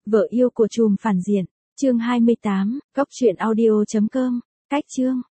Vợ yêu của trùm phản diện, chương 28, góc truyện audio.com, cách chương.